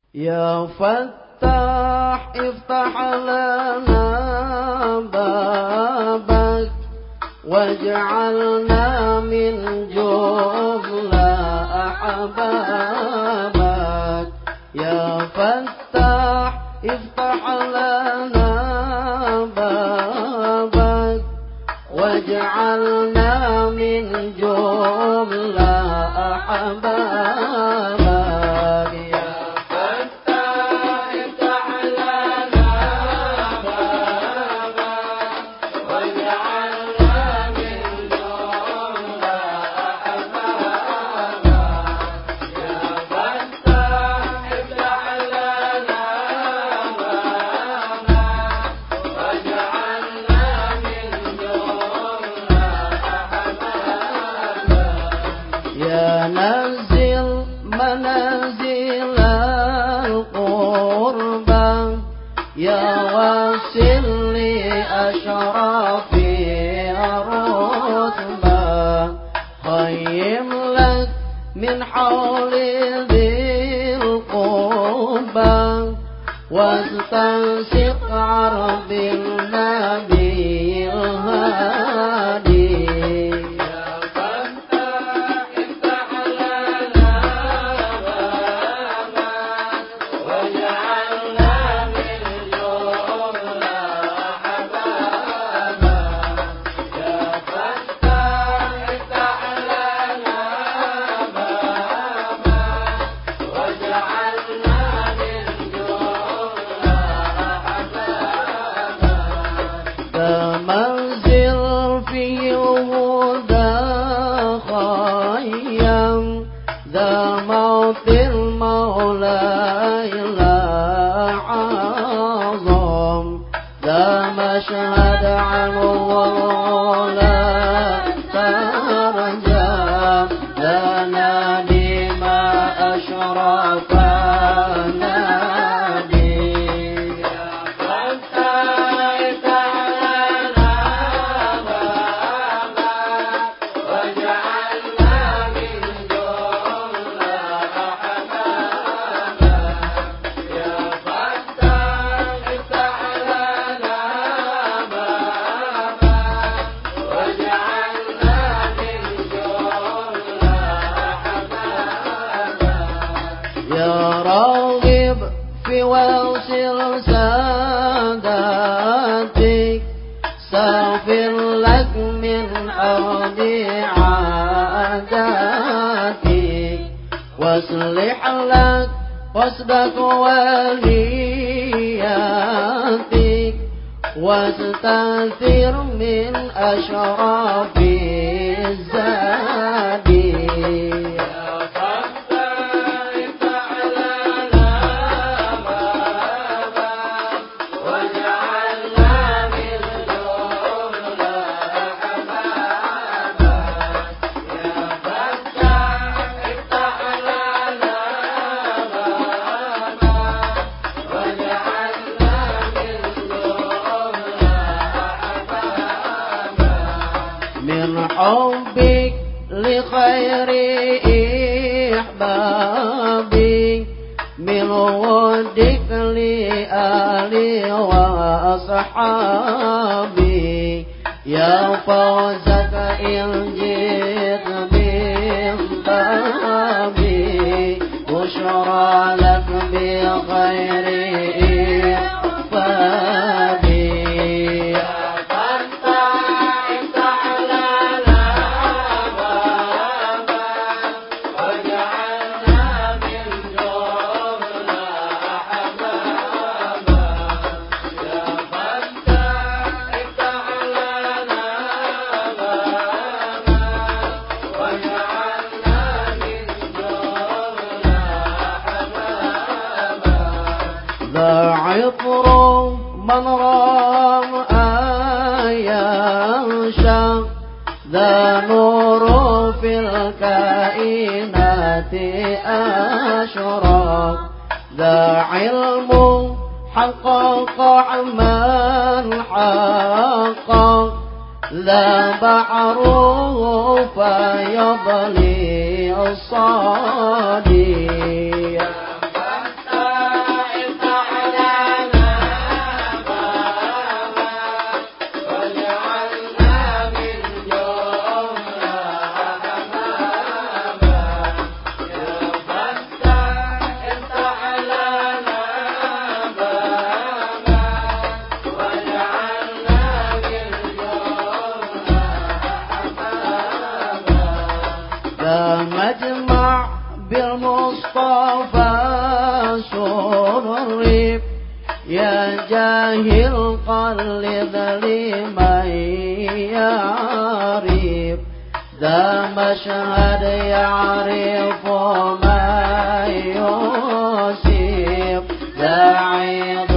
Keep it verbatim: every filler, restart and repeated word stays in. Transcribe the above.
يا فتاح افتح لنا بابك واجعلنا من جملة أحبابك. يا فتاح افتح لنا بابك واجعلنا من جملة أحبابك. نزل منازل القربى يا واصل لأشراف الرتبى. خيم لك من حول ذي القربى واستنسق عرض النبي الهادي. منزل في هدى خيم ذا موت المولى إلا عظم. ذا مشهد عنه ولا ترجى. ذا نادي ما أشرف ووصل ساداتك. سافر لك من أرض عاداتك واصلح لك قصدك ولياتك واستنثر من أشراف الزاد. حبك لخير إحبابي من ودك لآلي وأصحابي. يا فوزك إن جئت بإنبابي بشرى لك بخير إحبابي. عطر من رام آيانشا. ذا نور في الكائنات أشرق. ذا علم حقق عمن حقق. ذا بحره فيضلي الصادي. جاهل قلد لمن يعرف ذا مشهد يعرف ما يوصف ذا عظام